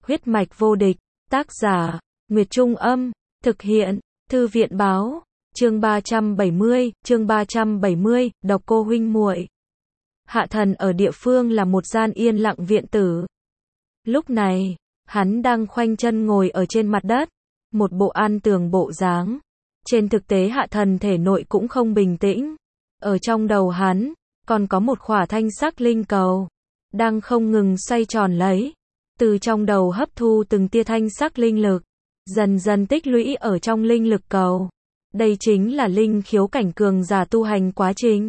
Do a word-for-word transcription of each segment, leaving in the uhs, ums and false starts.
Huyết mạch vô địch, tác giả, Nguyệt Trung Âm, thực hiện, Thư viện Báo, chương ba trăm bảy mươi, chương ba trăm bảy mươi, độc cô huynh muội. Hạ Thần ở địa phương là một gian yên lặng viện tử. Lúc này, hắn đang khoanh chân ngồi ở trên mặt đất, một bộ an tường bộ dáng. Trên thực tế Hạ Thần thể nội cũng không bình tĩnh. Ở trong đầu hắn, còn có một khỏa thanh sắc linh cầu, đang không ngừng xoay tròn lấy. Từ trong đầu hấp thu từng tia thanh sắc linh lực, dần dần tích lũy ở trong linh lực cầu. Đây chính là linh khiếu cảnh cường giả tu hành quá trình.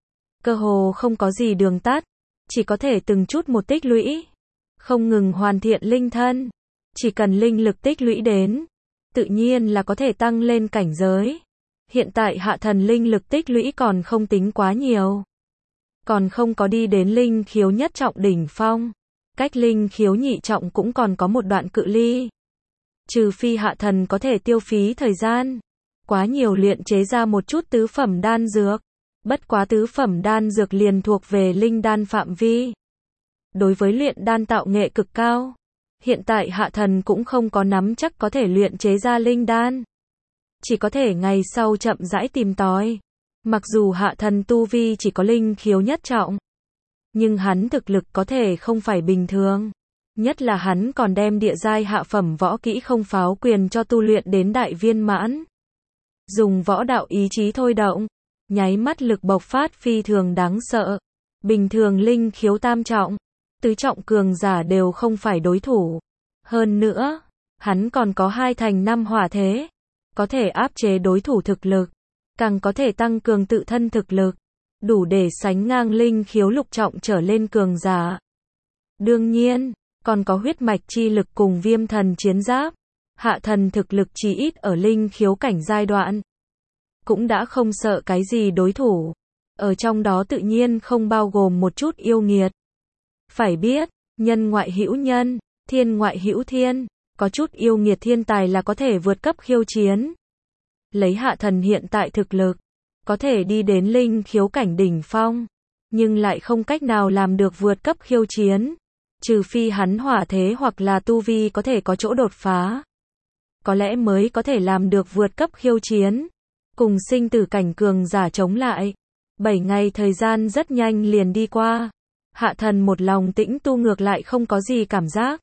Cơ hồ không có gì đường tắt, chỉ có thể từng chút một tích lũy, không ngừng hoàn thiện linh thân. Chỉ cần linh lực tích lũy đến, tự nhiên là có thể tăng lên cảnh giới. Hiện tại Hạ Thần linh lực tích lũy còn không tính quá nhiều, còn không có đi đến linh khiếu nhất trọng đỉnh phong, cách linh khiếu nhị trọng cũng còn có một đoạn cự ly. Trừ phi Hạ Thần có thể tiêu phí thời gian quá nhiều luyện chế ra một chút tứ phẩm đan dược. Bất quá tứ phẩm đan dược liền thuộc về linh đan phạm vi. Đối với luyện đan tạo nghệ cực cao, hiện tại Hạ Thần cũng không có nắm chắc có thể luyện chế ra linh đan. Chỉ có thể ngày sau chậm rãi tìm tòi. Mặc dù Hạ Thần tu vi chỉ có linh khiếu nhất trọng, nhưng hắn thực lực có thể không phải bình thường. Nhất là hắn còn đem địa giai hạ phẩm võ kỹ không pháo quyền cho tu luyện đến đại viên mãn. Dùng võ đạo ý chí thôi động, nháy mắt lực bộc phát phi thường đáng sợ. Bình thường linh khiếu tam trọng, tứ trọng cường giả đều không phải đối thủ. Hơn nữa, hắn còn có hai thành năm hỏa thế, có thể áp chế đối thủ thực lực, càng có thể tăng cường tự thân thực lực, đủ để sánh ngang linh khiếu lục trọng trở lên cường giả. Đương nhiên, còn có huyết mạch chi lực cùng viêm thần chiến giáp. Hạ Thần thực lực chỉ ít ở linh khiếu cảnh giai đoạn, cũng đã không sợ cái gì đối thủ. Ở trong đó tự nhiên không bao gồm một chút yêu nghiệt. Phải biết, nhân ngoại hữu nhân, thiên ngoại hữu thiên, có chút yêu nghiệt thiên tài là có thể vượt cấp khiêu chiến. Lấy Hạ Thần hiện tại thực lực, có thể đi đến linh khiếu cảnh đỉnh phong, nhưng lại không cách nào làm được vượt cấp khiêu chiến. Trừ phi hắn hỏa thế hoặc là tu vi có thể có chỗ đột phá, có lẽ mới có thể làm được vượt cấp khiêu chiến, cùng sinh tử cảnh cường giả chống lại. Bảy ngày thời gian rất nhanh liền đi qua. Hạ Thần một lòng tĩnh tu ngược lại không có gì cảm giác.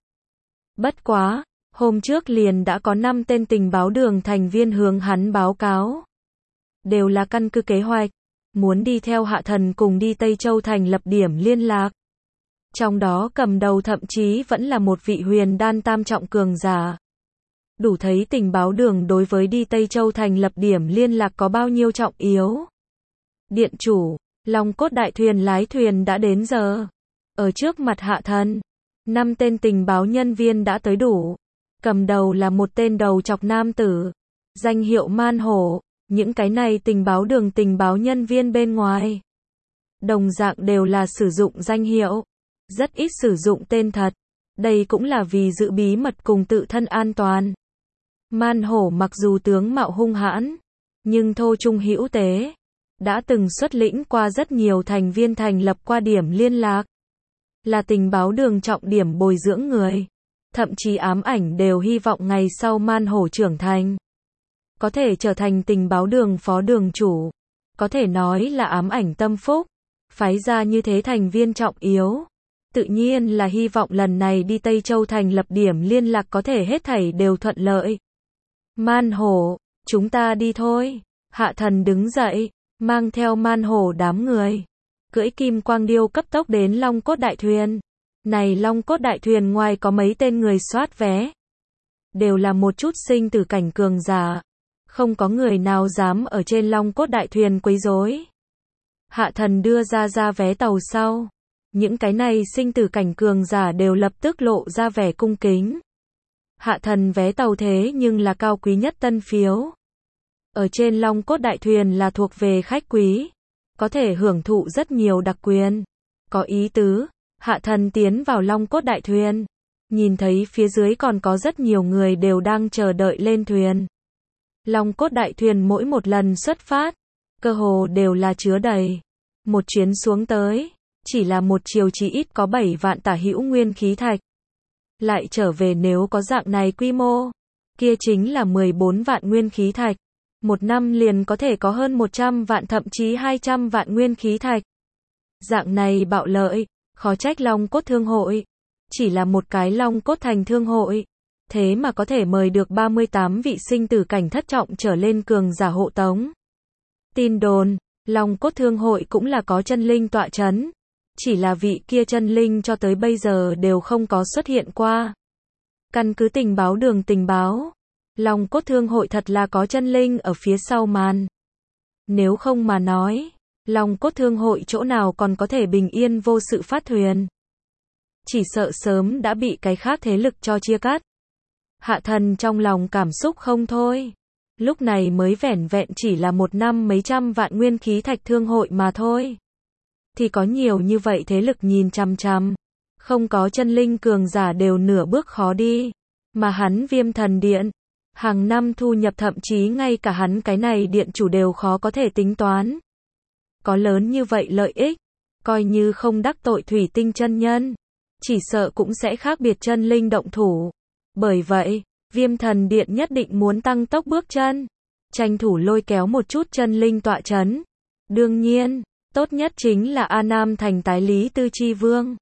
Bất quá, hôm trước liền đã có năm tên tình báo đường thành viên hướng hắn báo cáo. Đều là căn cứ kế hoạch, muốn đi theo Hạ Thần cùng đi Tây Châu thành lập điểm liên lạc. Trong đó cầm đầu thậm chí vẫn là một vị huyền đan tam trọng cường giả. Đủ thấy tình báo đường đối với đi Tây Châu thành lập điểm liên lạc có bao nhiêu trọng yếu. Điện chủ, Long Cốt đại thuyền lái thuyền đã đến giờ. Ở trước mặt Hạ Thần, năm tên tình báo nhân viên đã tới đủ. Cầm đầu là một tên đầu chọc nam tử, danh hiệu Man Hổ. Những cái này tình báo đường tình báo nhân viên bên ngoài, đồng dạng đều là sử dụng danh hiệu, rất ít sử dụng tên thật. Đây cũng là vì giữ bí mật cùng tự thân an toàn. Man Hổ mặc dù tướng mạo hung hãn, nhưng thô trung hữu tế, đã từng xuất lĩnh qua rất nhiều thành viên thành lập qua điểm liên lạc, là tình báo đường trọng điểm bồi dưỡng người. Thậm chí ám ảnh đều hy vọng ngày sau Man Hổ trưởng thành, có thể trở thành tình báo đường phó đường chủ. Có thể nói là ám ảnh tâm phúc, phái ra như thế thành viên trọng yếu. Tự nhiên là hy vọng lần này đi Tây Châu thành lập điểm liên lạc có thể hết thảy đều thuận lợi. Man Hổ, chúng ta đi thôi. Hạ Thần đứng dậy, mang theo Man Hổ đám người, cưỡi kim quang điêu cấp tốc đến Long Cốt đại thuyền. Này Long Cốt đại thuyền ngoài có mấy tên người soát vé, đều là một chút sinh tử cảnh cường giả. Không có người nào dám ở trên Long Cốt đại thuyền quấy rối. Hạ Thần đưa ra ra vé tàu sau, những cái này sinh tử cảnh cường giả đều lập tức lộ ra vẻ cung kính. Hạ Thần vé tàu thế nhưng là cao quý nhất tân phiếu. Ở trên Long Cốt đại thuyền là thuộc về khách quý, có thể hưởng thụ rất nhiều đặc quyền. Có ý tứ, Hạ Thần tiến vào Long Cốt đại thuyền, nhìn thấy phía dưới còn có rất nhiều người đều đang chờ đợi lên thuyền. Long Cốt đại thuyền mỗi một lần xuất phát, cơ hồ đều là chứa đầy. Một chuyến xuống tới, chỉ là một chiều chỉ ít có bảy vạn tả hữu nguyên khí thạch. lại trở về nếu có dạng này quy mô, kia chính là mười bốn vạn nguyên khí thạch. Một năm liền có thể có hơn một trăm vạn thậm chí hai trăm vạn nguyên khí thạch. Dạng này bạo lợi, khó trách Long Cốt Thương Hội. Chỉ là một cái Long Cốt Thành Thương Hội. Thế mà có thể mời được ba mươi tám vị sinh tử cảnh thất trọng trở lên cường giả hộ tống. Tin đồn, Long Cốt Thương Hội cũng là có chân linh tọa chấn. Chỉ là vị kia chân linh cho tới bây giờ đều không có xuất hiện qua. Căn cứ tình báo đường tình báo, Long Cốt Thương Hội thật là có chân linh ở phía sau màn. Nếu không mà nói, Long Cốt Thương Hội chỗ nào còn có thể bình yên vô sự phát thuyền. Chỉ sợ sớm đã bị cái khác thế lực cho chia cắt. Hạ thần trong lòng cảm xúc không thôi. Lúc này mới vẻn vẹn chỉ là một năm mấy trăm vạn nguyên khí thạch thương hội mà thôi. Thì có nhiều như vậy thế lực nhìn chằm chằm. Không có chân linh cường giả đều nửa bước khó đi. Mà hắn Viêm Thần Điện, hàng năm thu nhập thậm chí ngay cả hắn cái này điện chủ đều khó có thể tính toán. Có lớn như vậy lợi ích, coi như không đắc tội thủy tinh chân nhân, chỉ sợ cũng sẽ khác biệt chân linh động thủ. Bởi vậy, Viêm Thần Điện nhất định muốn tăng tốc bước chân, tranh thủ lôi kéo một chút chân linh tọa chấn. Đương nhiên, tốt nhất chính là A Nam thành tái lý tư chi vương.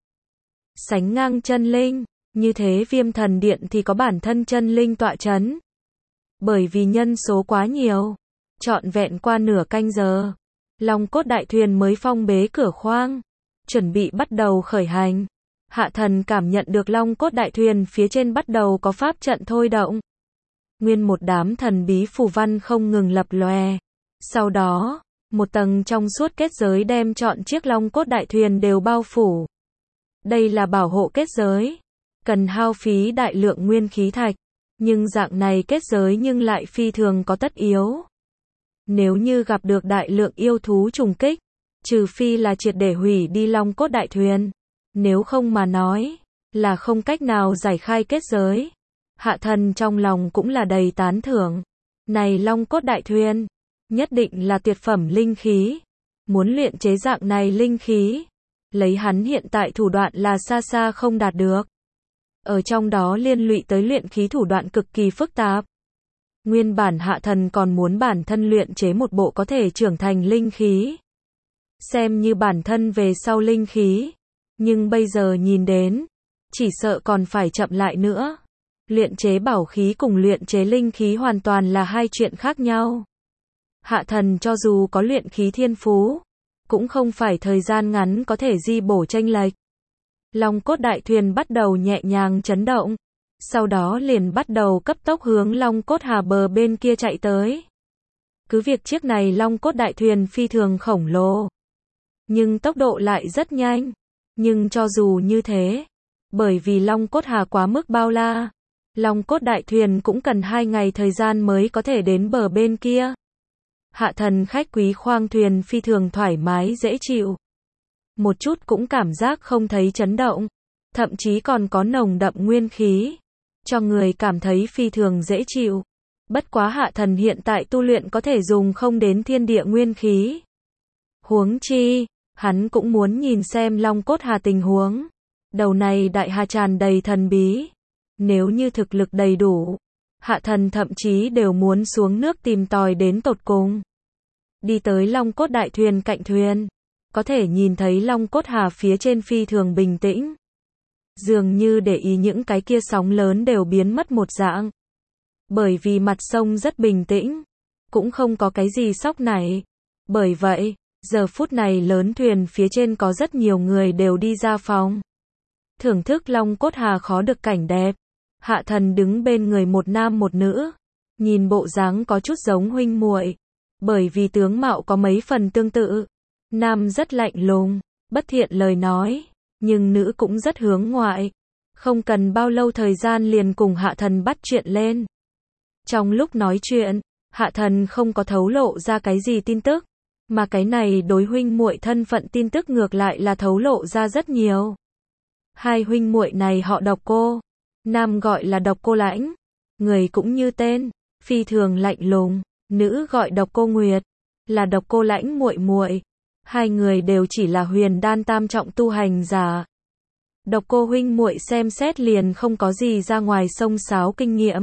Sánh ngang chân linh, như thế Viêm Thần Điện thì có bản thân chân linh tọa chấn. Bởi vì nhân số quá nhiều, trọn vẹn qua nửa canh giờ, Long Cốt Đại Thuyền mới phong bế cửa khoang, chuẩn bị bắt đầu khởi hành. Hạ thần cảm nhận được Long Cốt Đại Thuyền phía trên bắt đầu có pháp trận thôi động. Nguyên một đám thần bí phù văn không ngừng lập lòe. Sau đó, một tầng trong suốt kết giới đem trọn chiếc Long Cốt Đại Thuyền đều bao phủ. Đây là bảo hộ kết giới, cần hao phí đại lượng nguyên khí thạch, nhưng dạng này kết giới nhưng lại phi thường có tất yếu. Nếu như gặp được đại lượng yêu thú trùng kích, trừ phi là triệt để hủy đi Long Cốt Đại Thuyền, nếu không mà nói, là không cách nào giải khai kết giới. Hạ thần trong lòng cũng là đầy tán thưởng. Này Long Cốt Đại Thuyền, nhất định là tuyệt phẩm linh khí. Muốn luyện chế dạng này linh khí, lấy hắn hiện tại thủ đoạn là xa xa không đạt được. Ở trong đó liên lụy tới luyện khí thủ đoạn cực kỳ phức tạp. Nguyên bản hạ thần còn muốn bản thân luyện chế một bộ có thể trưởng thành linh khí. Xem như bản thân về sau linh khí. Nhưng bây giờ nhìn đến, chỉ sợ còn phải chậm lại nữa. Luyện chế bảo khí cùng luyện chế linh khí hoàn toàn là hai chuyện khác nhau. Hạ thần cho dù có luyện khí thiên phú, cũng không phải thời gian ngắn có thể di bổ chênh lệch. Long Cốt Đại Thuyền bắt đầu nhẹ nhàng chấn động, sau đó liền bắt đầu cấp tốc hướng Long Cốt Hà bờ bên kia chạy tới. Cứ việc chiếc này Long Cốt Đại Thuyền phi thường khổng lồ, nhưng tốc độ lại rất nhanh. Nhưng cho dù như thế, bởi vì Long Cốt Hà quá mức bao la, Long Cốt Đại Thuyền cũng cần hai ngày thời gian mới có thể đến bờ bên kia. Hạ thần khách quý khoang thuyền phi thường thoải mái dễ chịu. Một chút cũng cảm giác không thấy chấn động, thậm chí còn có nồng đậm nguyên khí, cho người cảm thấy phi thường dễ chịu. Bất quá hạ thần hiện tại tu luyện có thể dùng không đến thiên địa nguyên khí. Huống chi, hắn cũng muốn nhìn xem Long Cốt Hà tình huống. Đầu này đại hà tràn đầy thần bí. Nếu như thực lực đầy đủ, hạ thần thậm chí đều muốn xuống nước tìm tòi đến tột cùng. Đi tới Long Cốt Đại Thuyền cạnh thuyền, có thể nhìn thấy Long Cốt Hà phía trên phi thường bình tĩnh. Dường như để ý những cái kia sóng lớn đều biến mất một dạng. Bởi vì mặt sông rất bình tĩnh, cũng không có cái gì sóc nảy. Bởi vậy, giờ phút này lớn thuyền phía trên có rất nhiều người đều đi ra phòng. Thưởng thức Long Cốt Hà khó được cảnh đẹp. Hạ thần đứng bên người một nam một nữ, nhìn bộ dáng có chút giống huynh muội, bởi vì tướng mạo có mấy phần tương tự. Nam rất lạnh lùng, bất thiện lời nói, nhưng nữ cũng rất hướng ngoại. Không cần bao lâu thời gian liền cùng hạ thần bắt chuyện lên. Trong lúc nói chuyện, hạ thần không có thấu lộ ra cái gì tin tức, mà cái này đối huynh muội thân phận tin tức ngược lại là thấu lộ ra rất nhiều. Hai huynh muội này họ Độc Cô, nam gọi là Độc Cô Lãnh, người cũng như tên, phi thường lạnh lùng, nữ gọi Độc Cô Nguyệt, là Độc Cô Lãnh muội muội. Hai người đều chỉ là huyền đan tam trọng tu hành giả. Độc Cô huynh muội xem xét liền không có gì ra ngoài xông xáo kinh nghiệm.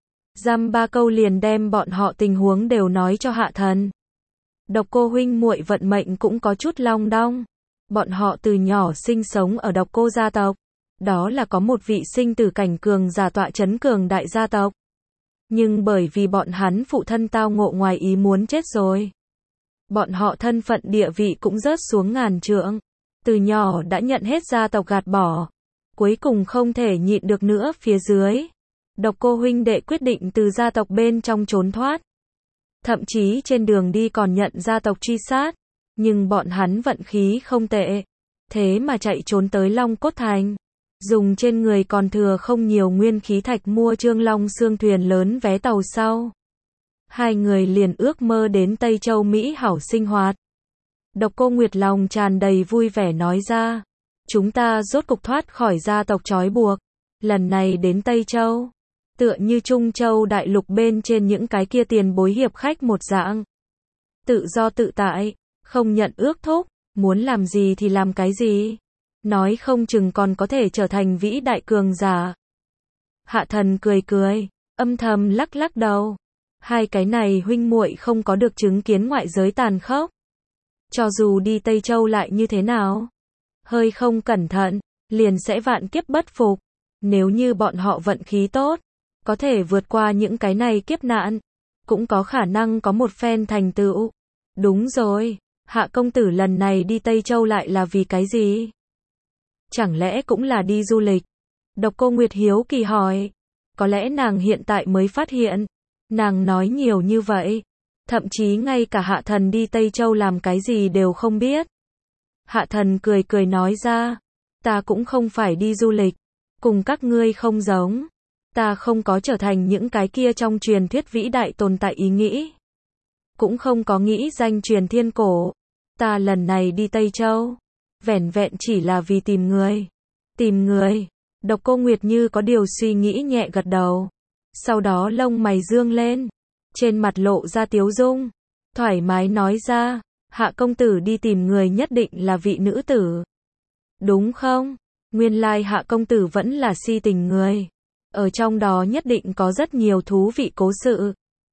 Dăm ba câu liền đem bọn họ tình huống đều nói cho Hạ Thần. Độc Cô huynh muội vận mệnh cũng có chút long đong. Bọn họ từ nhỏ sinh sống ở Độc Cô gia tộc. Đó là có một vị sinh tử cảnh cường giả tọa chấn cường đại gia tộc. Nhưng bởi vì bọn hắn phụ thân tao ngộ ngoài ý muốn chết rồi. Bọn họ thân phận địa vị cũng rớt xuống ngàn trượng. Từ nhỏ đã nhận hết gia tộc gạt bỏ. Cuối cùng không thể nhịn được nữa phía dưới. Độc Cô huynh đệ quyết định từ gia tộc bên trong trốn thoát. Thậm chí trên đường đi còn nhận gia tộc truy sát. Nhưng bọn hắn vận khí không tệ. Thế mà chạy trốn tới Long Cốt Thành. Dùng trên người còn thừa không nhiều nguyên khí thạch mua Trương Long xương thuyền lớn vé tàu sau. Hai người liền ước mơ đến Tây Châu Mỹ hảo sinh hoạt. Độc Cô Nguyệt lòng tràn đầy vui vẻ nói ra. Chúng ta rốt cục thoát khỏi gia tộc trói buộc. Lần này đến Tây Châu. Tựa như Trung Châu đại lục bên trên những cái kia tiền bối hiệp khách một dạng. Tự do tự tại, không nhận ước thúc, muốn làm gì thì làm cái gì. Nói không chừng còn có thể trở thành vĩ đại cường giả. Hạ Thần cười cười, âm thầm lắc lắc đầu. Hai cái này huynh muội không có được chứng kiến ngoại giới tàn khốc. Cho dù đi Tây Châu lại như thế nào, hơi không cẩn thận, liền sẽ vạn kiếp bất phục. Nếu như bọn họ vận khí tốt, có thể vượt qua những cái này kiếp nạn, cũng có khả năng có một phen thành tựu. Đúng rồi, Hạ công tử lần này đi Tây Châu lại là vì cái gì? Chẳng lẽ cũng là đi du lịch? Độc Cô Nguyệt hiếu kỳ hỏi. Có lẽ nàng hiện tại mới phát hiện. Nàng nói nhiều như vậy. Thậm chí ngay cả Hạ Thần đi Tây Châu làm cái gì đều không biết. Hạ Thần cười cười nói ra. Ta cũng không phải đi du lịch. Cùng các ngươi không giống. Ta không có trở thành những cái kia trong truyền thuyết vĩ đại tồn tại ý nghĩ. Cũng không có nghĩ danh truyền thiên cổ. Ta lần này đi Tây Châu. Vẻn vẹn chỉ là vì tìm người. Tìm người. Độc Cô Nguyệt như có điều suy nghĩ nhẹ gật đầu. Sau đó lông mày dương lên. Trên mặt lộ ra tiếu dung. Thoải mái nói ra. Hạ công tử đi tìm người nhất định là vị nữ tử. Đúng không? Nguyên lai Hạ công tử vẫn là si tình người. Ở trong đó nhất định có rất nhiều thú vị cố sự.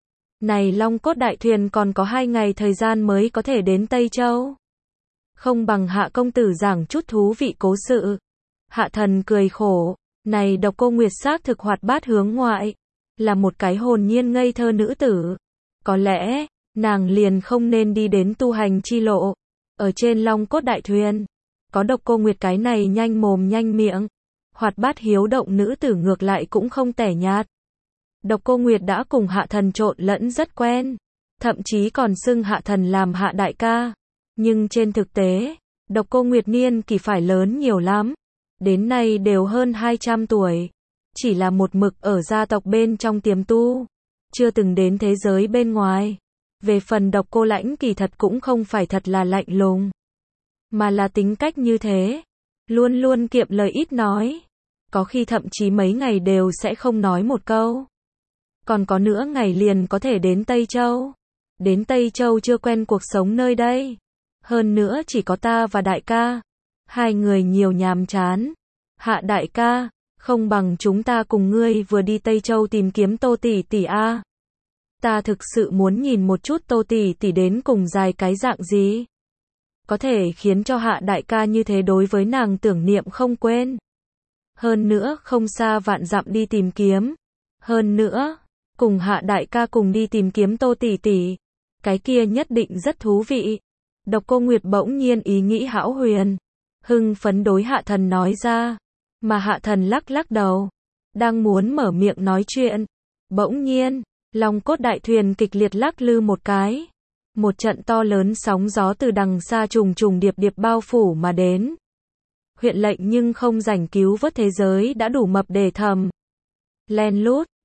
Này Long Cốt đại thuyền còn có hai ngày thời gian mới có thể đến Tây Châu. Không bằng Hạ công tử giảng chút thú vị cố sự. Hạ Thần cười khổ. Này Độc Cô Nguyệt xác thực hoạt bát hướng ngoại. Là một cái hồn nhiên ngây thơ nữ tử. Có lẽ, nàng liền không nên đi đến tu hành chi lộ. Ở trên Long Cốt đại thuyền. Có Độc Cô Nguyệt cái này nhanh mồm nhanh miệng. Hoạt bát hiếu động nữ tử ngược lại cũng không tẻ nhạt. Độc Cô Nguyệt đã cùng Hạ Thần trộn lẫn rất quen. Thậm chí còn xưng Hạ Thần làm Hạ đại ca. Nhưng trên thực tế, Độc Cô Nguyệt niên kỷ phải lớn nhiều lắm. Đến nay đều hơn hai trăm tuổi. Chỉ là một mực ở gia tộc bên trong tiềm tu. Chưa từng đến thế giới bên ngoài. Về phần Độc Cô Lãnh kỳ thật cũng không phải thật là lạnh lùng. Mà là tính cách như thế. Luôn luôn kiệm lời ít nói. Có khi thậm chí mấy ngày đều sẽ không nói một câu. Còn có nữa ngày liền có thể đến Tây Châu. Đến Tây Châu chưa quen cuộc sống nơi đây. Hơn nữa chỉ có ta và đại ca. Hai người nhiều nhàm chán. Hạ đại ca, không bằng chúng ta cùng ngươi vừa đi Tây Châu tìm kiếm Tô tỷ tỷ a. Ta thực sự muốn nhìn một chút Tô tỷ tỷ đến cùng dài cái dạng gì. Có thể khiến cho Hạ đại ca như thế đối với nàng tưởng niệm không quên. Hơn nữa không xa vạn dặm đi tìm kiếm. Hơn nữa, cùng Hạ đại ca cùng đi tìm kiếm Tô tỷ tỷ. Cái kia nhất định rất thú vị. Độc Cô Nguyệt bỗng nhiên ý nghĩ hão huyền. Hưng phấn đối Hạ Thần nói ra. Mà Hạ Thần lắc lắc đầu. Đang muốn mở miệng nói chuyện. Bỗng nhiên, Long Cốt đại thuyền kịch liệt lắc lư một cái. Một trận to lớn sóng gió từ đằng xa trùng trùng điệp điệp bao phủ mà đến. Huyện lệnh nhưng không rảnh cứu vớt thế giới đã đủ mập để thầm. Len lút,